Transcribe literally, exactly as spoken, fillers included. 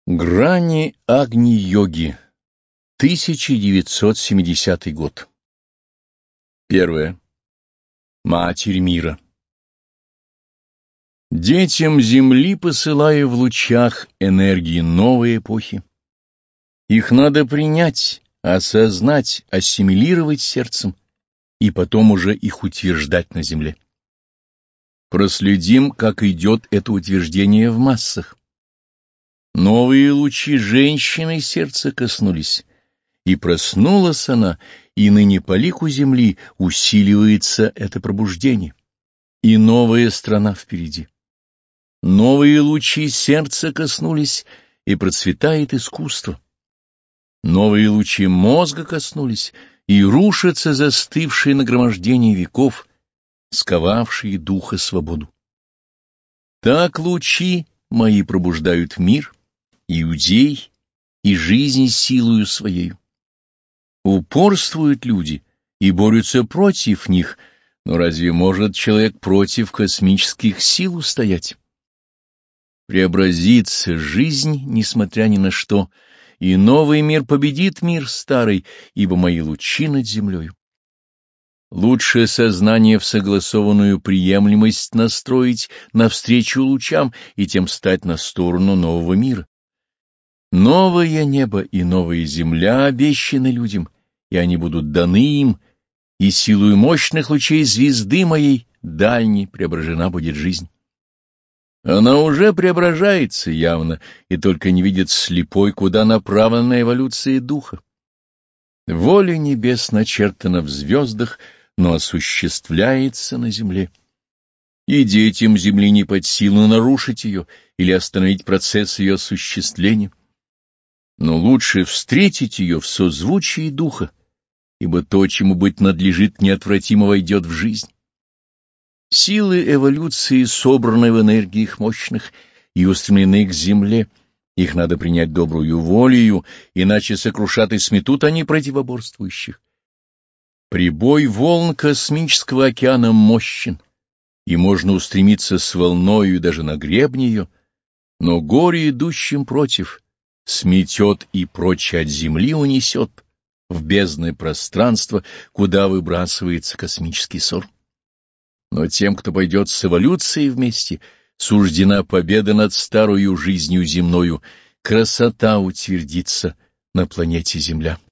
Грани Агни-йоги, тысяча девятьсот семидесятый год. Первое. Матерь мира. Детям Земли посылаю в лучах энергии новой эпохи. Их надо принять, осознать, ассимилировать сердцем, и потом уже их утверждать на Земле. Проследим, как идет это утверждение в массах. Новые лучи женщины сердца коснулись, и проснулась она, и ныне по лику земли усиливается это пробуждение, и новая страна впереди. Новые лучи сердца коснулись, и процветает искусство. Новые лучи мозга коснулись, и рушатся застывшие нагромождения веков, сковавшие духа свободу. Так лучи мои пробуждают мир, иудей и жизнь силою своею. Упорствуют люди и борются против них, но разве может человек против космических сил устоять? Преобразится жизнь, несмотря ни на что, и новый мир победит мир старый, ибо мои лучи над землею. Лучше сознание в согласованную приемлемость настроить навстречу лучам и тем стать на сторону нового мира. Новое небо и новая земля обещаны людям, и они будут даны им, и силою мощных лучей звезды моей дальней преображена будет жизнь. Она уже преображается явно, и только не видит слепой, куда направлена эволюция духа. Воля небес начертана в звездах, но осуществляется на земле. И детям земли не под силу нарушить ее или остановить процесс ее осуществления. Но лучше встретить ее в созвучии духа, ибо то, чему быть надлежит, неотвратимо войдет в жизнь. Силы эволюции собраны в энергиях мощных и устремлены к земле, их надо принять добрую волею, иначе сокрушат и сметут они противоборствующих. Прибой волн космического океана мощен, и можно устремиться с волною и даже на гребне ее, но горе идущим против сметет и прочь от земли унесет в бездное пространство, куда выбрасывается космический ссор. Но тем, кто пойдет с эволюцией вместе, суждена победа над старою жизнью земною, красота утвердится на планете Земля.